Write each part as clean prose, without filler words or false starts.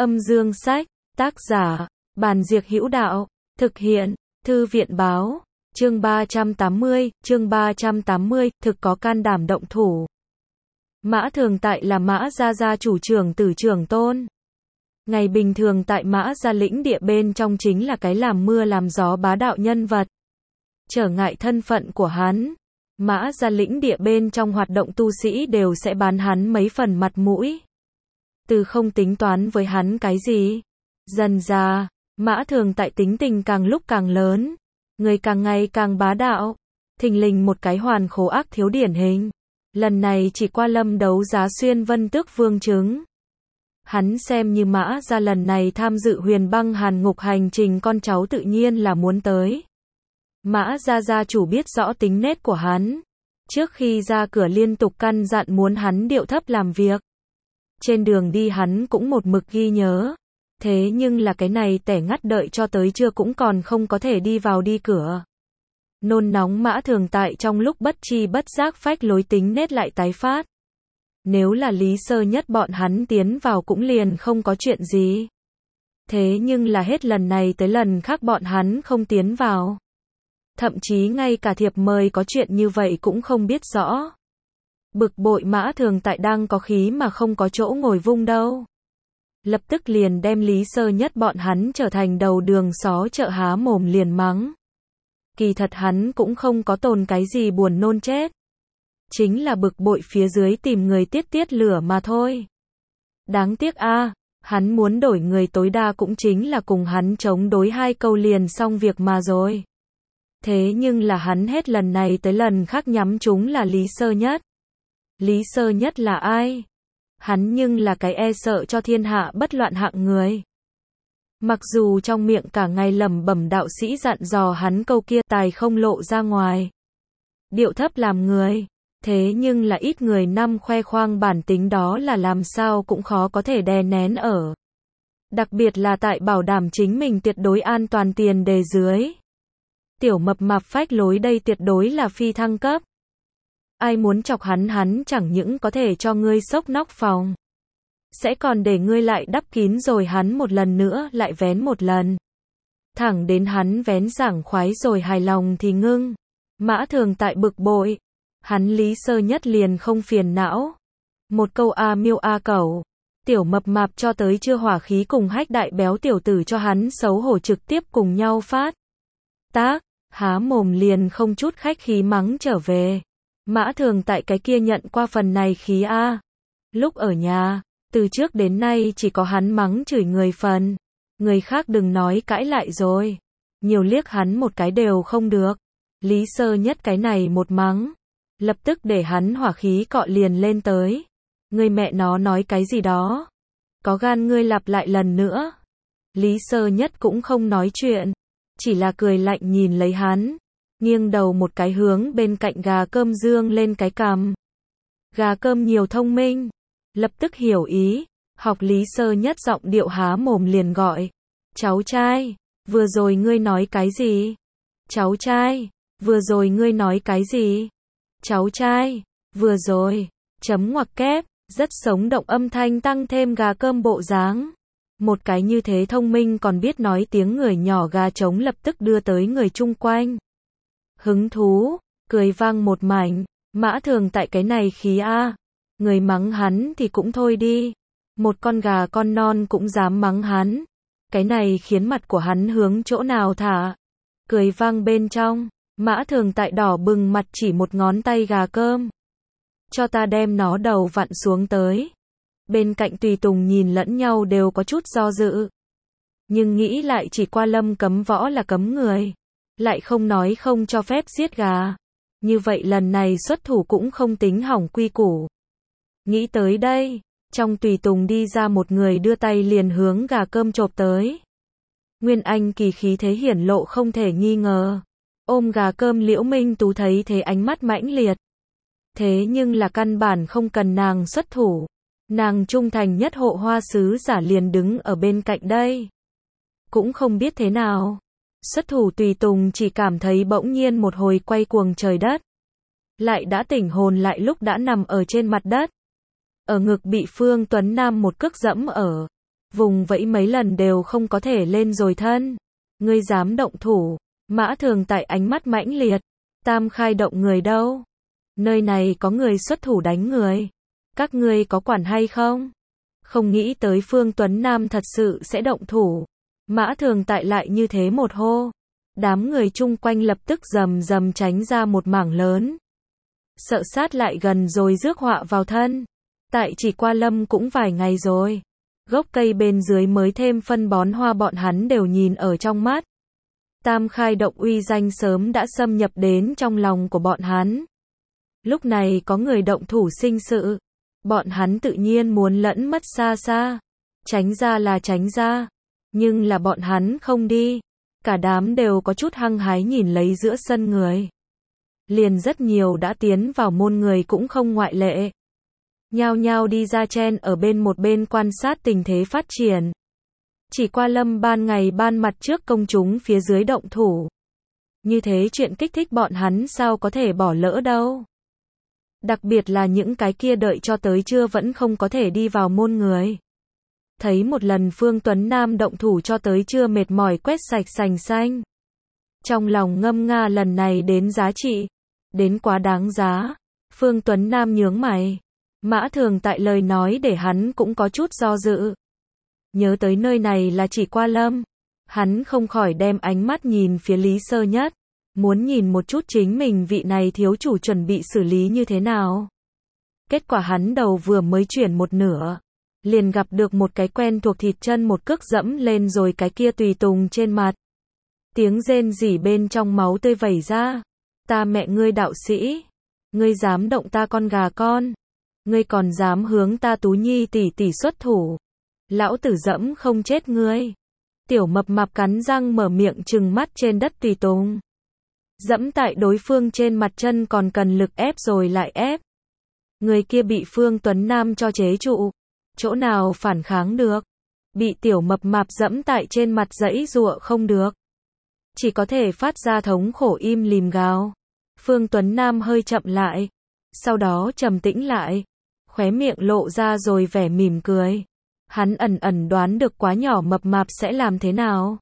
Âm dương sách, tác giả, Bàn Diệc Hữu Đạo, thực hiện, Thư viện báo, chương 380, thực có can đảm động thủ. Mã Thường Tại là Mã Gia chủ trưởng tử trưởng tôn. Ngày bình thường tại Mã Gia lĩnh địa bên trong chính là cái làm mưa làm gió bá đạo nhân vật. Trở ngại thân phận của hắn, Mã Gia lĩnh địa bên trong hoạt động tu sĩ đều sẽ bán hắn mấy phần mặt mũi. Từ không tính toán với hắn cái gì. Dần ra, Mã Thường Tại tính tình càng lúc càng lớn, người càng ngày càng bá đạo. Thình lình một cái hoàn khố ác thiếu điển hình. Lần này chỉ qua lâm đấu giá xuyên vân tước vương chứng. Hắn xem như Mã Gia lần này tham dự huyền băng hàn ngục hành trình con cháu tự nhiên là muốn tới. Mã Gia gia chủ biết rõ tính nết của hắn. Trước khi ra cửa liên tục căn dặn muốn hắn điệu thấp làm việc. Trên đường đi hắn cũng một mực ghi nhớ. Thế nhưng là cái này tẻ ngắt đợi cho tới trưa cũng còn không có thể đi vào đi cửa. Nôn nóng Mã Thường Tại trong lúc bất chi bất giác phách lối tính nết lại tái phát. Nếu là Lý Sơ Nhất bọn hắn tiến vào cũng liền không có chuyện gì. Thế nhưng là hết lần này tới lần khác bọn hắn không tiến vào. Thậm chí ngay cả thiệp mời có chuyện như vậy cũng không biết rõ. Bực bội Mã Thường Tại đang có khí mà không có chỗ ngồi vung đâu. Lập tức liền đem Lý Sơ Nhất bọn hắn trở thành đầu đường xó chợ há mồm liền mắng. Kỳ thật hắn cũng không có tồn cái gì buồn nôn chết. Chính là bực bội phía dưới tìm người tiết lửa mà thôi. Đáng tiếc a, hắn muốn đổi người tối đa cũng chính là cùng hắn chống đối hai câu liền xong việc mà rồi. Thế nhưng là hắn hết lần này tới lần khác nhắm chúng là Lý Sơ Nhất. Lý Sơ Nhất là ai? Hắn nhưng là cái e sợ cho thiên hạ bất loạn hạng người. Mặc dù trong miệng cả ngày lẩm bẩm đạo sĩ dặn dò hắn câu kia tài không lộ ra ngoài. Điệu thấp làm người. Thế nhưng là ít người năm khoe khoang bản tính đó là làm sao cũng khó có thể đè nén ở. Đặc biệt là tại bảo đảm chính mình tuyệt đối an toàn tiền đề dưới. Tiểu mập mạp phách lối đây tuyệt đối là phi thăng cấp. Ai muốn chọc hắn chẳng những có thể cho ngươi xốc nóc phòng. Sẽ còn để ngươi lại đắp kín rồi hắn một lần nữa lại vén một lần. Thẳng đến hắn vén sảng khoái rồi hài lòng thì ngưng. Mã Thường Tại bực bội. Hắn Lý Sơ Nhất liền không phiền não. Một câu a miêu a cẩu. Tiểu mập mạp cho tới chưa hỏa khí cùng hách đại béo tiểu tử cho hắn xấu hổ trực tiếp cùng nhau phát. Tác, há mồm liền không chút khách khí mắng trở về. Mã Thường Tại cái kia nhận qua phần này khí a. Lúc ở nhà, từ trước đến nay chỉ có hắn mắng chửi người phần. Người khác đừng nói cãi lại rồi. Nhiều liếc hắn một cái đều không được. Lý Sơ Nhất cái này một mắng. Lập tức để hắn hỏa khí cọ liền lên tới. Ngươi mẹ nó nói cái gì đó. Có gan ngươi lặp lại lần nữa. Lý Sơ Nhất cũng không nói chuyện. Chỉ là cười lạnh nhìn lấy hắn. Nghiêng đầu một cái hướng bên cạnh gà cơm dương lên cái cằm. Gà cơm nhiều thông minh. Lập tức hiểu ý. Học Lý Sơ Nhất giọng điệu há mồm liền gọi. Cháu trai, vừa rồi ngươi nói cái gì? Cháu trai, vừa rồi ngươi nói cái gì? Cháu trai, vừa rồi, chấm ngoặc kép, rất sống động âm thanh tăng thêm gà cơm bộ dáng. Một cái như thế thông minh còn biết nói tiếng người nhỏ gà trống lập tức đưa tới người chung quanh. Hứng thú, cười vang một mảnh, Mã Thường Tại cái này khí a. Người mắng hắn thì cũng thôi đi. Một con gà con non cũng dám mắng hắn. Cái này khiến mặt của hắn hướng chỗ nào thả. Cười vang bên trong. Mã Thường Tại đỏ bừng mặt chỉ một ngón tay gà cơm. Cho ta đem nó đầu vặn xuống tới. Bên cạnh tùy tùng nhìn lẫn nhau đều có chút do dự. Nhưng nghĩ lại chỉ qua lâm cấm võ là cấm người. Lại không nói không cho phép giết gà. Như vậy lần này xuất thủ cũng không tính hỏng quy củ. Nghĩ tới đây, trong tùy tùng đi ra một người đưa tay liền hướng gà cơm chộp tới. Nguyên Anh kỳ khí thế hiển lộ không thể nghi ngờ. Ôm gà cơm Liễu Minh Tú thấy thế ánh mắt mãnh liệt. Thế nhưng là căn bản không cần nàng xuất thủ. Nàng trung thành nhất hộ hoa sứ giả liền đứng ở bên cạnh đây. Cũng không biết thế nào. Xuất thủ tùy tùng chỉ cảm thấy bỗng nhiên một hồi quay cuồng trời đất. Lại đã tỉnh hồn lại lúc đã nằm ở trên mặt đất. Ở ngực bị Phương Tuấn Nam một cước dẫm ở. Vùng vẫy mấy lần đều không có thể lên rồi thân. Ngươi dám động thủ. Mã Thường Tại ánh mắt mãnh liệt. Tam Khai Động người đâu? Nơi này có người xuất thủ đánh người. Các ngươi có quản hay không? Không nghĩ tới Phương Tuấn Nam thật sự sẽ động thủ. Mã Thường Tại lại như thế một hô. Đám người chung quanh lập tức rầm rầm tránh ra một mảng lớn. Sợ sát lại gần rồi rước họa vào thân. Tại Chỉ Qua Lâm cũng vài ngày rồi. Gốc cây bên dưới mới thêm phân bón hoa bọn hắn đều nhìn ở trong mắt. Tam Khai Động uy danh sớm đã xâm nhập đến trong lòng của bọn hắn. Lúc này có người động thủ sinh sự. Bọn hắn tự nhiên muốn lẫn mất xa xa. Tránh ra là tránh ra. Nhưng là bọn hắn không đi. Cả đám đều có chút hăng hái nhìn lấy giữa sân người. Liền rất nhiều đã tiến vào môn người cũng không ngoại lệ. Nhao nhao đi ra chen ở một bên quan sát tình thế phát triển. Chỉ Qua Lâm ban ngày ban mặt trước công chúng phía dưới động thủ. Như thế chuyện kích thích bọn hắn sao có thể bỏ lỡ đâu. Đặc biệt là những cái kia đợi cho tới trưa vẫn không có thể đi vào môn người. Thấy một lần Phương Tuấn Nam động thủ cho tới trưa mệt mỏi quét sạch sành xanh. Trong lòng ngâm nga lần này đến giá trị. Đến quá đáng giá. Phương Tuấn Nam nhướng mày. Mã Thường Tại lời nói để hắn cũng có chút do dự. Nhớ tới nơi này là Chỉ Qua Lâm. Hắn không khỏi đem ánh mắt nhìn phía Lý Sơ Nhất. Muốn nhìn một chút chính mình vị này thiếu chủ chuẩn bị xử lý như thế nào. Kết quả hắn đầu vừa mới chuyển một nửa. Liền gặp được một cái quen thuộc thịt chân một cước dẫm lên rồi cái kia tùy tùng trên mặt. Tiếng rên rỉ bên trong máu tươi vẩy ra. Ta mẹ ngươi đạo sĩ. Ngươi dám động ta con gà con. Ngươi còn dám hướng ta Tú Nhi tỷ tỷ xuất thủ. Lão tử dẫm không chết ngươi. Tiểu mập mạp cắn răng mở miệng trừng mắt trên đất tùy tùng. Dẫm tại đối phương trên mặt chân còn cần lực ép rồi lại ép. Người kia bị Phương Tuấn Nam cho chế trụ. Chỗ nào phản kháng được. Bị tiểu mập mạp dẫm tại trên mặt giãy giụa không được. Chỉ có thể phát ra thống khổ im lìm gào. Phương Tuấn Nam hơi chậm lại. Sau đó trầm tĩnh lại. Khóe miệng lộ ra rồi vẻ mỉm cười. Hắn ẩn ẩn đoán được quá nhỏ mập mạp sẽ làm thế nào.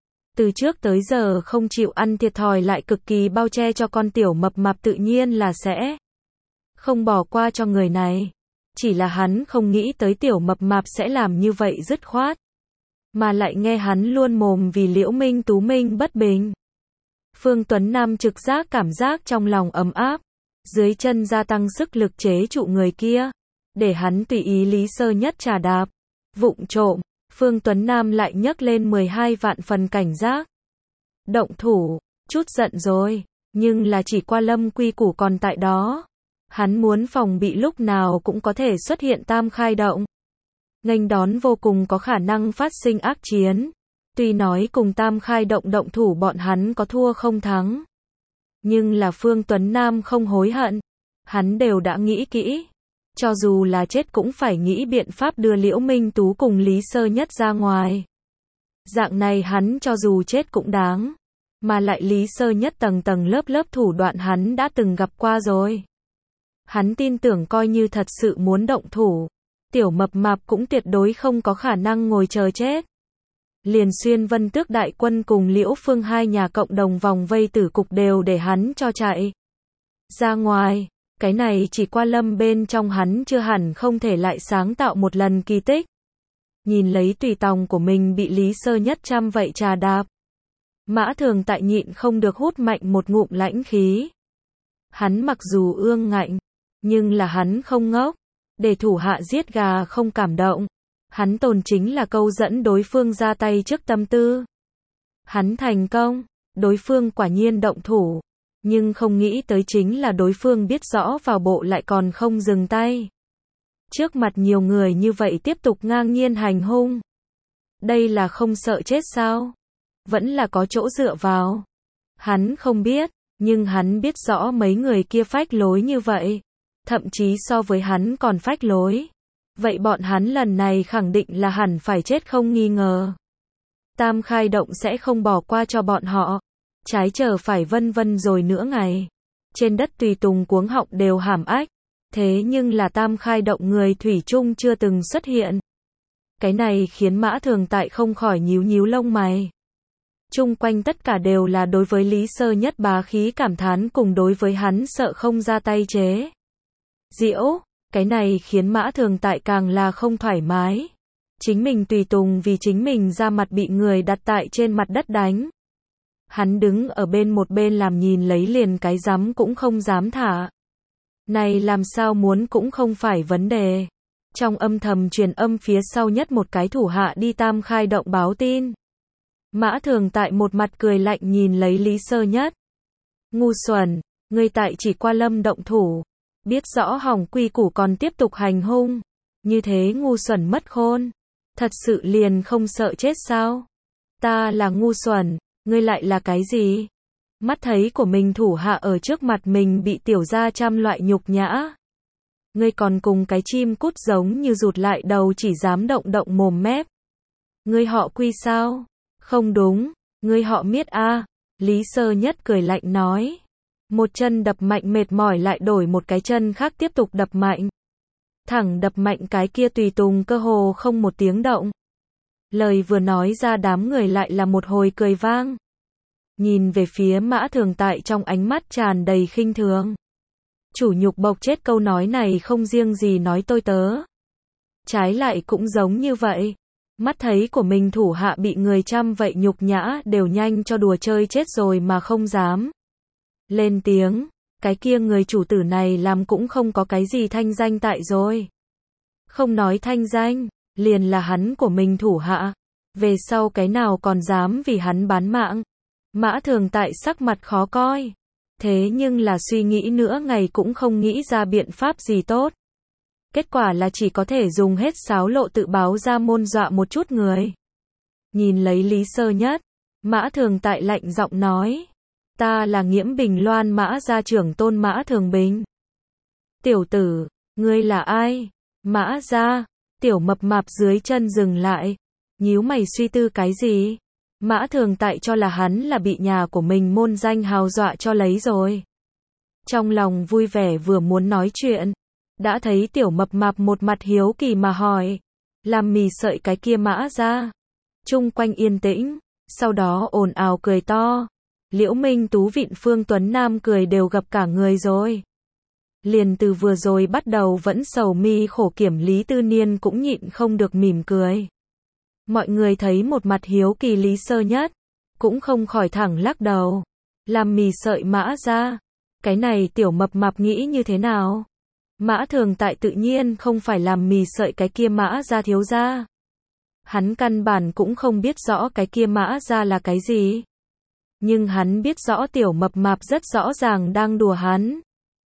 Từ trước tới giờ không chịu ăn thiệt thòi lại cực kỳ bao che cho con tiểu mập mạp tự nhiên là sẽ không bỏ qua cho người này. Chỉ là hắn không nghĩ tới tiểu mập mạp sẽ làm như vậy dứt khoát. Mà lại nghe hắn luôn mồm vì Liễu Minh Tú Minh bất bình. Phương Tuấn Nam trực giác cảm giác trong lòng ấm áp. Dưới chân gia tăng sức lực chế trụ người kia. Để hắn tùy ý Lý Sơ Nhất trà đạp. Vụng trộm. Phương Tuấn Nam lại nhấc lên 12 vạn phần cảnh giác. Động thủ. Chút giận rồi. Nhưng là Chỉ Qua Lâm quy củ còn tại đó. Hắn muốn phòng bị lúc nào cũng có thể xuất hiện Tam Khai Động. Nghênh đón vô cùng có khả năng phát sinh ác chiến. Tuy nói cùng Tam Khai Động động thủ bọn hắn có thua không thắng. Nhưng là Phương Tuấn Nam không hối hận. Hắn đều đã nghĩ kỹ. Cho dù là chết cũng phải nghĩ biện pháp đưa Liễu Minh Tú cùng Lý Sơ Nhất ra ngoài. Dạng này hắn cho dù chết cũng đáng. Mà lại Lý Sơ Nhất tầng tầng lớp lớp thủ đoạn hắn đã từng gặp qua rồi. Hắn tin tưởng coi như thật sự muốn động thủ. Tiểu mập mạp cũng tuyệt đối không có khả năng ngồi chờ chết. Liền Xuyên Vân Tước đại quân cùng Liễu Phương hai nhà cộng đồng vòng vây tử cục đều để hắn cho chạy ra ngoài. Cái này Chỉ Qua Lâm bên trong hắn chưa hẳn không thể lại sáng tạo một lần kỳ tích. Nhìn lấy tùy tòng của mình bị Lý Sơ Nhất trăm vậy trà đạp. Mã Thường Tại nhịn không được hút mạnh một ngụm lãnh khí. Hắn mặc dù ương ngạnh, nhưng là hắn không ngốc. Để thủ hạ giết gà không cảm động. Hắn tồn chính là câu dẫn đối phương ra tay trước tâm tư. Hắn thành công, đối phương quả nhiên động thủ. Nhưng không nghĩ tới chính là đối phương biết rõ vào bộ lại còn không dừng tay. Trước mặt nhiều người như vậy tiếp tục ngang nhiên hành hung. Đây là không sợ chết sao? Vẫn là có chỗ dựa vào. Hắn không biết, nhưng hắn biết rõ mấy người kia phách lối như vậy. Thậm chí so với hắn còn phách lối. Vậy bọn hắn lần này khẳng định là hẳn phải chết không nghi ngờ. Tam Khai Động sẽ không bỏ qua cho bọn họ. Trái chờ phải vân vân rồi nữa ngày. Trên đất tùy tùng cuống họng đều hàm ách. Thế nhưng là Tam Khai Động người thủy chung chưa từng xuất hiện. Cái này khiến Mã Thường Tại không khỏi nhíu nhíu lông mày. Chung quanh tất cả đều là đối với Lý Sơ Nhất bá khí cảm thán cùng đối với hắn sợ không ra tay chế giễu. Cái này khiến Mã Thường Tại càng là không thoải mái. Chính mình tùy tùng vì chính mình ra mặt bị người đặt tại trên mặt đất đánh. Hắn đứng ở một bên làm nhìn lấy liền cái dám cũng không dám thả. Này làm sao muốn cũng không phải vấn đề. Trong âm thầm truyền âm phía sau nhất một cái thủ hạ đi Tam Khai động báo tin. Mã Thường Tại một mặt cười lạnh nhìn lấy Lý Sơ Nhất. Ngu xuẩn, ngươi tại chỉ qua lâm động thủ. Biết rõ hỏng quy củ còn tiếp tục hành hung. Như thế ngu xuẩn mất khôn. Thật sự liền không sợ chết sao? Ta là ngu xuẩn, ngươi lại là cái gì? Mắt thấy của mình thủ hạ ở trước mặt mình bị tiểu gia trăm loại nhục nhã. Ngươi còn cùng cái chim cút giống như rụt lại đầu chỉ dám động động mồm mép. Ngươi họ Quy sao? Không đúng, ngươi họ Miết a. Lý Sơ Nhất cười lạnh nói. Một chân đập mạnh mệt mỏi lại đổi một cái chân khác tiếp tục đập mạnh. Thẳng đập mạnh cái kia tùy tùng cơ hồ không một tiếng động. Lời vừa nói ra đám người lại là một hồi cười vang. Nhìn về phía Mã Thường Tại trong ánh mắt tràn đầy khinh thường. Chủ nhục bộc chết câu nói này không riêng gì nói tôi tớ. Trái lại cũng giống như vậy. Mắt thấy của mình thủ hạ bị người trăm vậy nhục nhã đều nhanh cho đùa chơi chết rồi mà không dám lên tiếng. Cái kia người chủ tử này làm cũng không có cái gì thanh danh tại rồi. Không nói thanh danh, liền là hắn của mình thủ hạ. Về sau cái nào còn dám vì hắn bán mạng. Mã Thường Tại sắc mặt khó coi. Thế nhưng là suy nghĩ nữa ngày cũng không nghĩ ra biện pháp gì tốt. Kết quả là chỉ có thể dùng hết sáo lộ tự báo ra môn dọa một chút người. Nhìn lấy Lý Sơ Nhất, Mã Thường Tại lạnh giọng nói. Ta là Nghiễm Bình Loan Mã gia trưởng tôn Mã Thường Bình. Tiểu tử, ngươi là ai? Mã gia, tiểu mập mạp dưới chân dừng lại. Nhíu mày suy tư cái gì? Mã Thường Tại cho là hắn là bị nhà của mình môn danh hào dọa cho lấy rồi. Trong lòng vui vẻ vừa muốn nói chuyện. Đã thấy tiểu mập mạp một mặt hiếu kỳ mà hỏi. Làm mì sợi cái kia Mã gia. Chung quanh yên tĩnh. Sau đó ồn ào cười to. Liễu Minh Tú Vịn Phương Tuấn Nam cười đều gặp cả người rồi. Liền từ vừa rồi bắt đầu vẫn sầu mi khổ kiểm Lý Tư Niên cũng nhịn không được mỉm cười. Mọi người thấy một mặt hiếu kỳ Lý Sơ Nhất, cũng không khỏi thẳng lắc đầu. Làm mì sợi Mã gia, cái này tiểu mập mạp nghĩ như thế nào? Mã Thường Tại tự nhiên không phải làm mì sợi cái kia Mã gia thiếu gia. Hắn căn bản cũng không biết rõ cái kia Mã gia là cái gì. Nhưng hắn biết rõ tiểu mập mạp rất rõ ràng đang đùa hắn.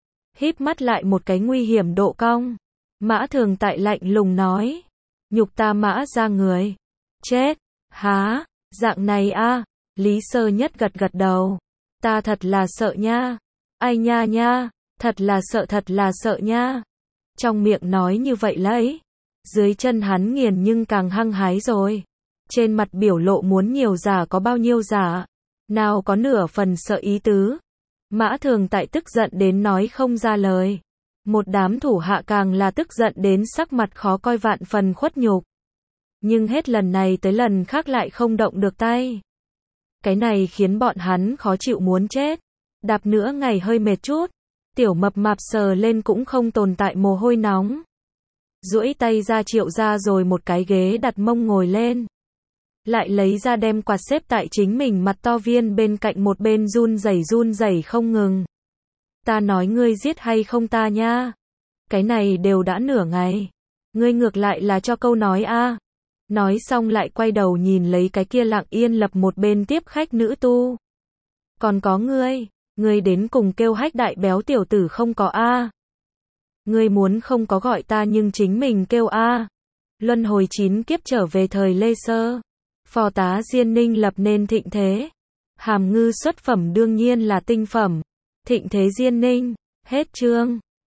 Híp mắt lại một cái nguy hiểm độ cong. Mã Thường Tại lạnh lùng nói. Nhục ta Mã gia người. Chết. Há. Dạng này a. Lý Sơ Nhất gật gật đầu. Ta thật là sợ nha. Ai nha nha. Thật là sợ nha. Trong miệng nói như vậy lấy. Dưới chân hắn nghiền nhưng càng hăng hái rồi. Trên mặt biểu lộ muốn nhiều giả có bao nhiêu giả. Nào có nửa phần sợ ý tứ. Mã Thường Tại tức giận đến nói không ra lời. Một đám thủ hạ càng là tức giận đến sắc mặt khó coi vạn phần khuất nhục. Nhưng hết lần này tới lần khác lại không động được tay. Cái này khiến bọn hắn khó chịu muốn chết. Đạp nữa ngày hơi mệt chút. Tiểu mập mạp sờ lên cũng không tồn tại mồ hôi nóng. Duỗi tay ra Triệu ra rồi một cái ghế đặt mông ngồi lên. Lại lấy ra đem quạt xếp tại chính mình mặt to viên bên cạnh một bên run rẩy không ngừng. Ta nói ngươi giết hay không ta nha. Cái này đều đã nửa ngày. Ngươi ngược lại là cho câu nói a. Nói xong lại quay đầu nhìn lấy cái kia lặng yên lập một bên tiếp khách nữ tu. Còn có ngươi đến cùng kêu hách đại béo tiểu tử không có a. Ngươi muốn không có gọi ta nhưng chính mình kêu a. Luân hồi 9 kiếp trở về thời Lê Sơ. Phò tá Diên Ninh lập nên thịnh thế. Hàm ngư xuất phẩm đương nhiên là tinh phẩm. Thịnh thế Diên Ninh. Hết chương.